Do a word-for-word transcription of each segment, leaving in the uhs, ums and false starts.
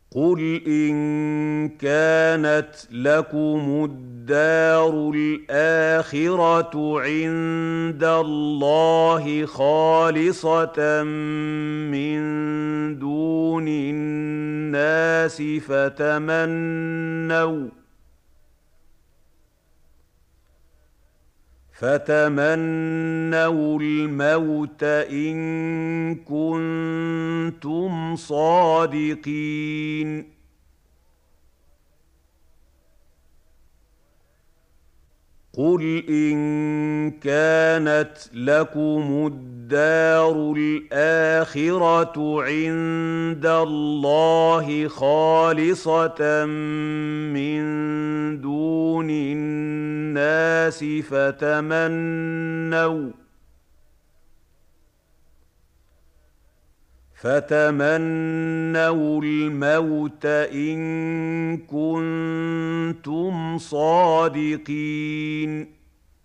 قُلْ إِن كَانَتْ لَكُمُ الدَّارُ الْآخِرَةُ عِندَ اللَّهِ خَالِصَةً مِّن دُونِ النَّاسِ فَتَمَنَّوْا فَتَمَنَّوُا الْمَوْتَ إِن كُنتُمْ صَادِقِينَ قُلْ إِن كَانَتْ لَكُمُ الدَّارُ الْآخِرَةُ عِندَ اللَّهِ خَالِصَةً مِّن دُونِ النَّاسِ فَتَمَنَّوْا فَتَمَنَّوُا الْمَوْتَ إِن كُنتُمْ صَادِقِينَ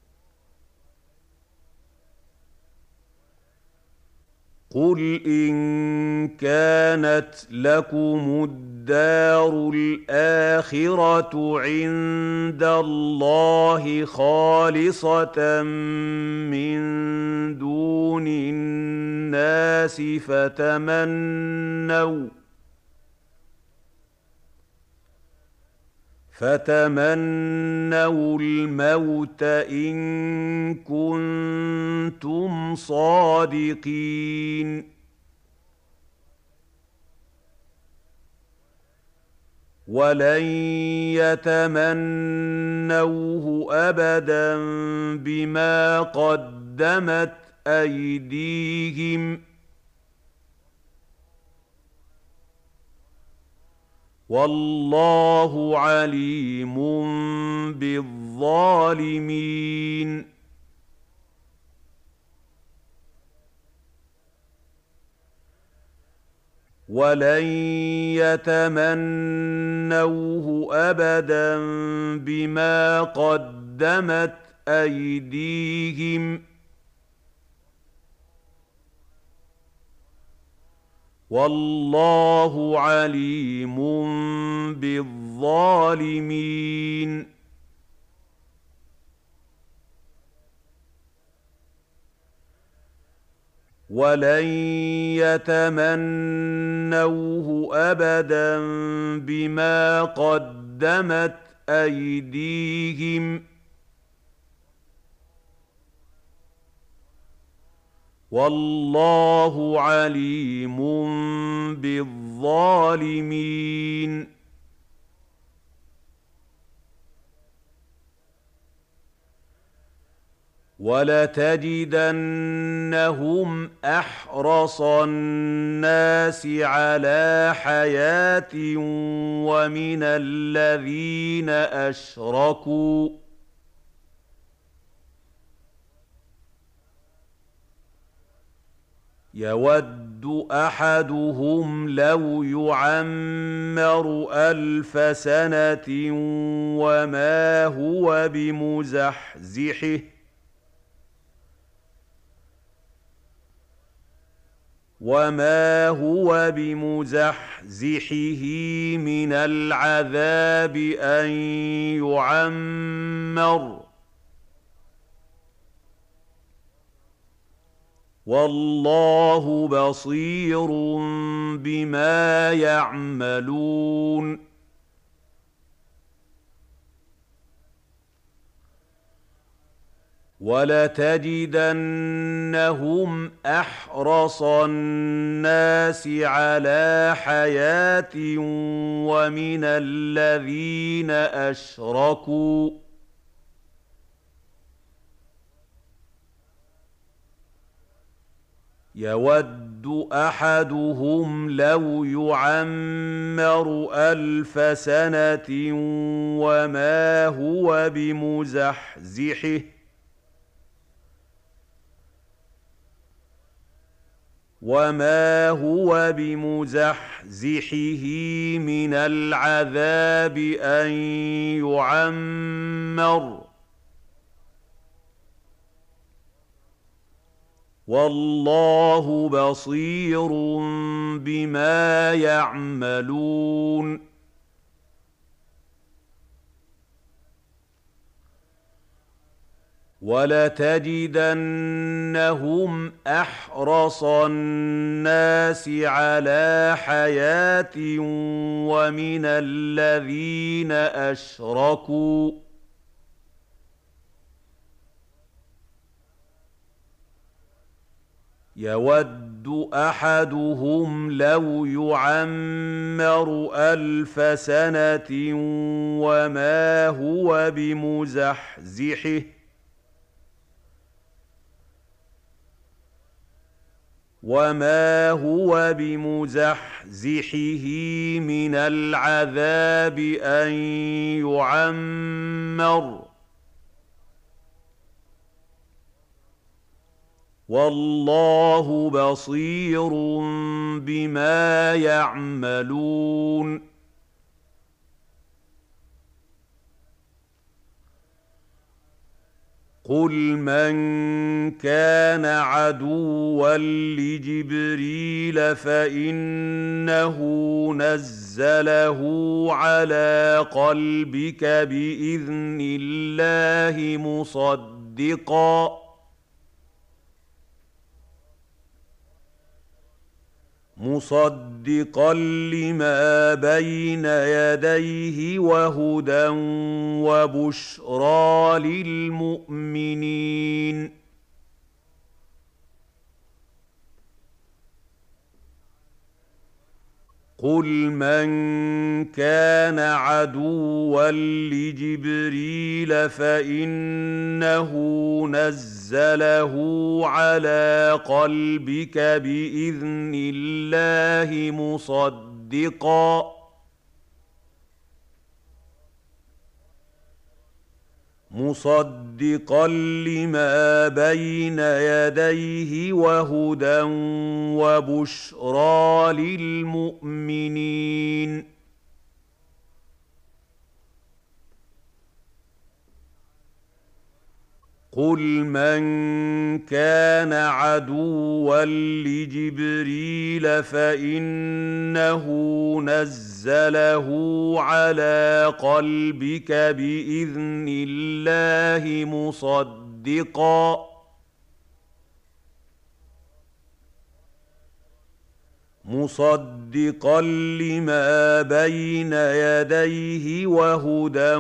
قُلْ إِن كَانَتْ لَكُمُ الدَّارُ الْآخِرَةُ عِندَ اللَّهِ خَالِصَةً مِّن دُونِ النَّاسِ فَتَمَنَّوْا فَتَمَنَّوُا الْمَوْتَ إِن كُنتُمْ صَادِقِينَ وَلَن يَتَمَنَّوْهُ أَبَدًا بِمَا قَدَّمَتْ أَيْدِيهِمْ ۗ وَاللَّهُ عَلِيمٌ بِالظَّالِمِينَ وَلَن يَتَمَنَّوْهُ أَبَدًا بِمَا قَدَّمَتْ أَيْدِيهِمْ ۗ وَاللَّهُ عَلِيمٌ بِالظَّالِمِينَ وَلَن يَتَمَنَّوْهُ أَبَدًا بِمَا قَدَّمَتْ أَيْدِيهِمْ ۗ وَاللَّهُ عَلِيمٌ بِالظَّالِمِينَ وَلَتَجِدَنَّهُمْ أَحْرَصَ النَّاسِ عَلَىٰ حَيَاةٍ وَمِنَ الَّذِينَ أَشْرَكُوا ۚ يَوَدُّ أَحَدُهُمْ لَوْ يُعَمَّرُ أَلْفَ سَنَةٍ وَمَا هُوَ بِمُزَحْزِحِهِ وَمَا هُوَ بِمُزَحْزِحِهِ مِنَ الْعَذَابِ أَن يُعَمَّرَ، ۗ وَاللَّهُ بَصِيرٌ بِمَا يَعْمَلُونَ وَلَتَجِدَنَّهُمْ أَحْرَصَ النَّاسِ عَلَىٰ حَيَاةٍ وَمِنَ الَّذِينَ أَشْرَكُوا ۚ يَوَدُّ أَحَدُهُمْ لَوْ يُعَمَّرُ أَلْفَ سَنَةٍ وَمَا هُوَ بِمُزَحْزِحِهِ وَمَا هُوَ بِمُزَحْزِحِهِ مِنَ الْعَذَابِ أَن يُعَمَّرَ، والله بصير بما يعملون ولتجدنهم احرص الناس على حياه ومن الذين اشركوا يود احدهم لو يعمر الف سنه وما هو بمزحزحه وما هو بمزحزحه من العذاب ان يعمر والله بصير بما يعملون قل من كان عدوا لجبريل فانه نزله على قلبك باذن الله مصدقا مصدقا لما بين يديه وهدى وبشرى للمؤمنين قل من كان عدوا لجبريل فانه نزله على قلبك باذن الله مصدقا مصدقا لما بين يديه وهدى وبشرى للمؤمنين قل من كان عدوا لجبريل فانه نزله على قلبك باذن الله مصدقا مصدقا لما بين يديه وهدى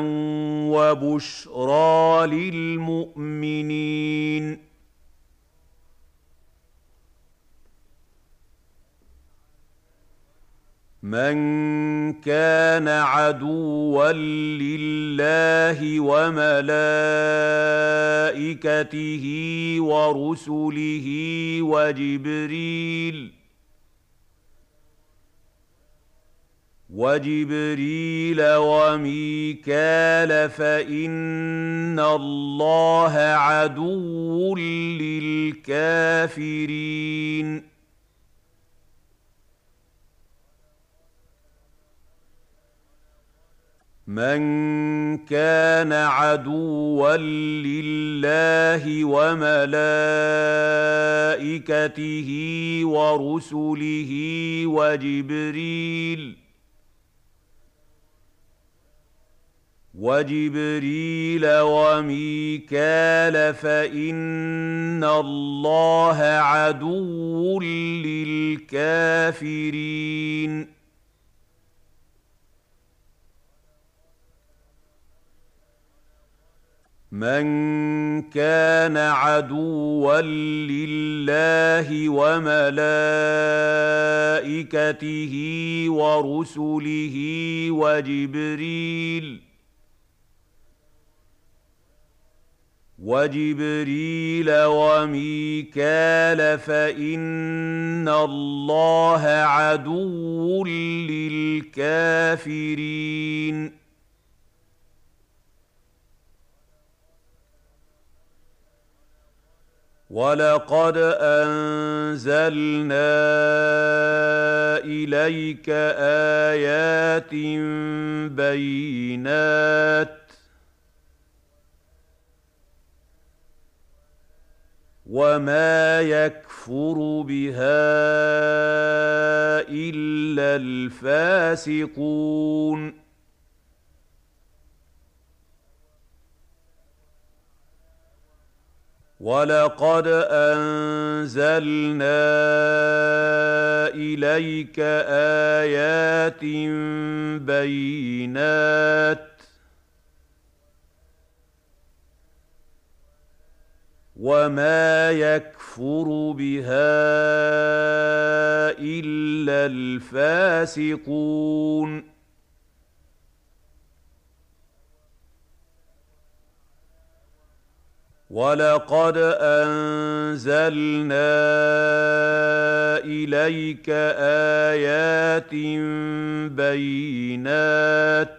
وبشرى للمؤمنين من كان عدوا لله وملائكته ورسله وجبريل وجبريل وميكال فإن الله عدو للكافرين من كان عدوا لله وملائكته ورسله وجبريل وجبريل وميكال فإن الله عدو للكافرين من كان عدوا لله وملائكته ورسله وجبريل وجبريل وميكال فإن الله عدو للكافرين ولقد أنزلنا إليك آيات بينات وما يكفر بها إلا الفاسقون ولقد أنزلنا إليك آيات بينات وما يكفر بها إلا الفاسقون ولقد أنزلنا إليك آيات بينات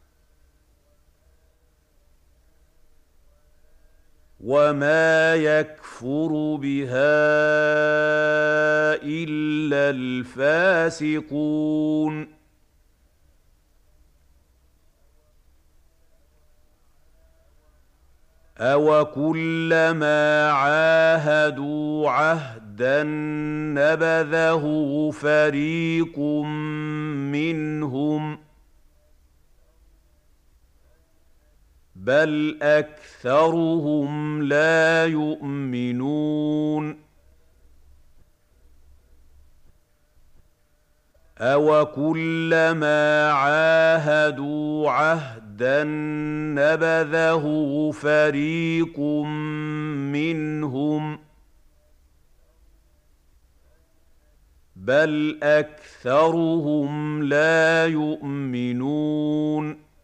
وما يكفر بها إلا الفاسقون أَوَكُلَّمَا عَاهَدُوا عَهْدًا نَّبَذَهُ فَرِيقٌ مِّنْهُم بَلْ أَكْثَرُهُمْ لَا يُؤْمِنُونَ أَوَكُلَّمَا عَاهَدُوا عَهْدًا نَّبَذَهُ فَرِيقٌ مِّنْهُم بَلْ أَكْثَرُهُمْ لَا يُؤْمِنُونَ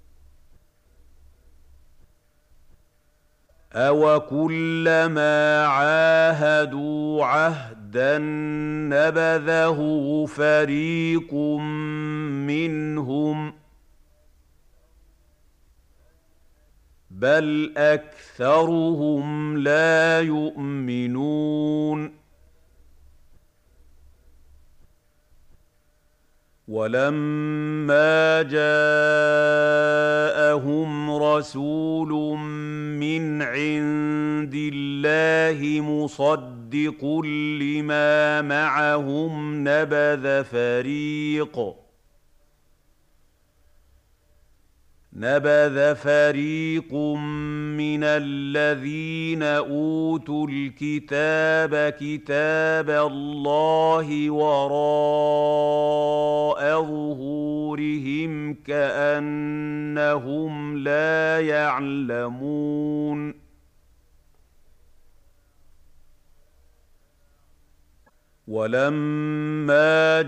أَوَكُلَّمَا عَاهَدُوا عَهْدًا نَّبَذَهُ فَرِيقٌ مِّنْهُم بَلْ أَكْثَرُهُمْ لَا يُؤْمِنُونَ وَلَمَّا جَاءَهُمْ رَسُولٌ مِّنْ عِندِ اللَّهِ مُصَدِّقٌ لِّمَا مَعَهُمْ نَبَذَ فريق نبذ فريق من الذين أوتوا الكتاب كتاب الله وراء ظهورهم كأنهم لا يعلمون وَلَمَّا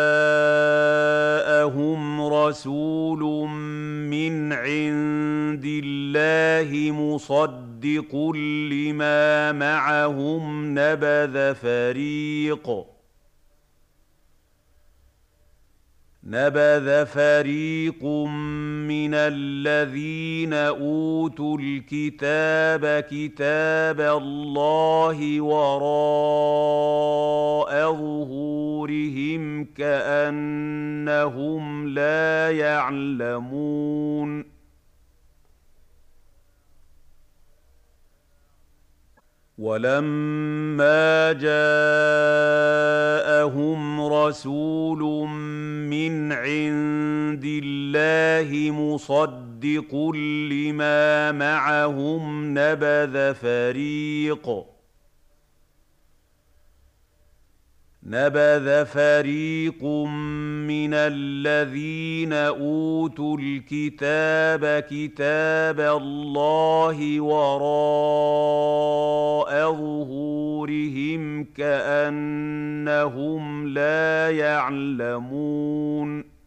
جَاءَهُمْ رَسُولٌ مِّنْ عِندِ اللَّهِ مُصَدِّقٌ لِّمَا مَعَهُمْ نَبَذَ فريق نبذ فريق من الذين أوتوا الكتاب كتاب الله وراء ظهورهم كأنهم لا يعلمون وَلَمَّا جَاءَهُمْ رَسُولٌ مِّنْ عِندِ اللَّهِ مُصَدِّقٌ لِّمَا مَعَهُمْ نَبَذَ فريق نبذ فريق من الذين أوتوا الكتاب كتاب الله وراء ظهورهم كأنهم لا يعلمون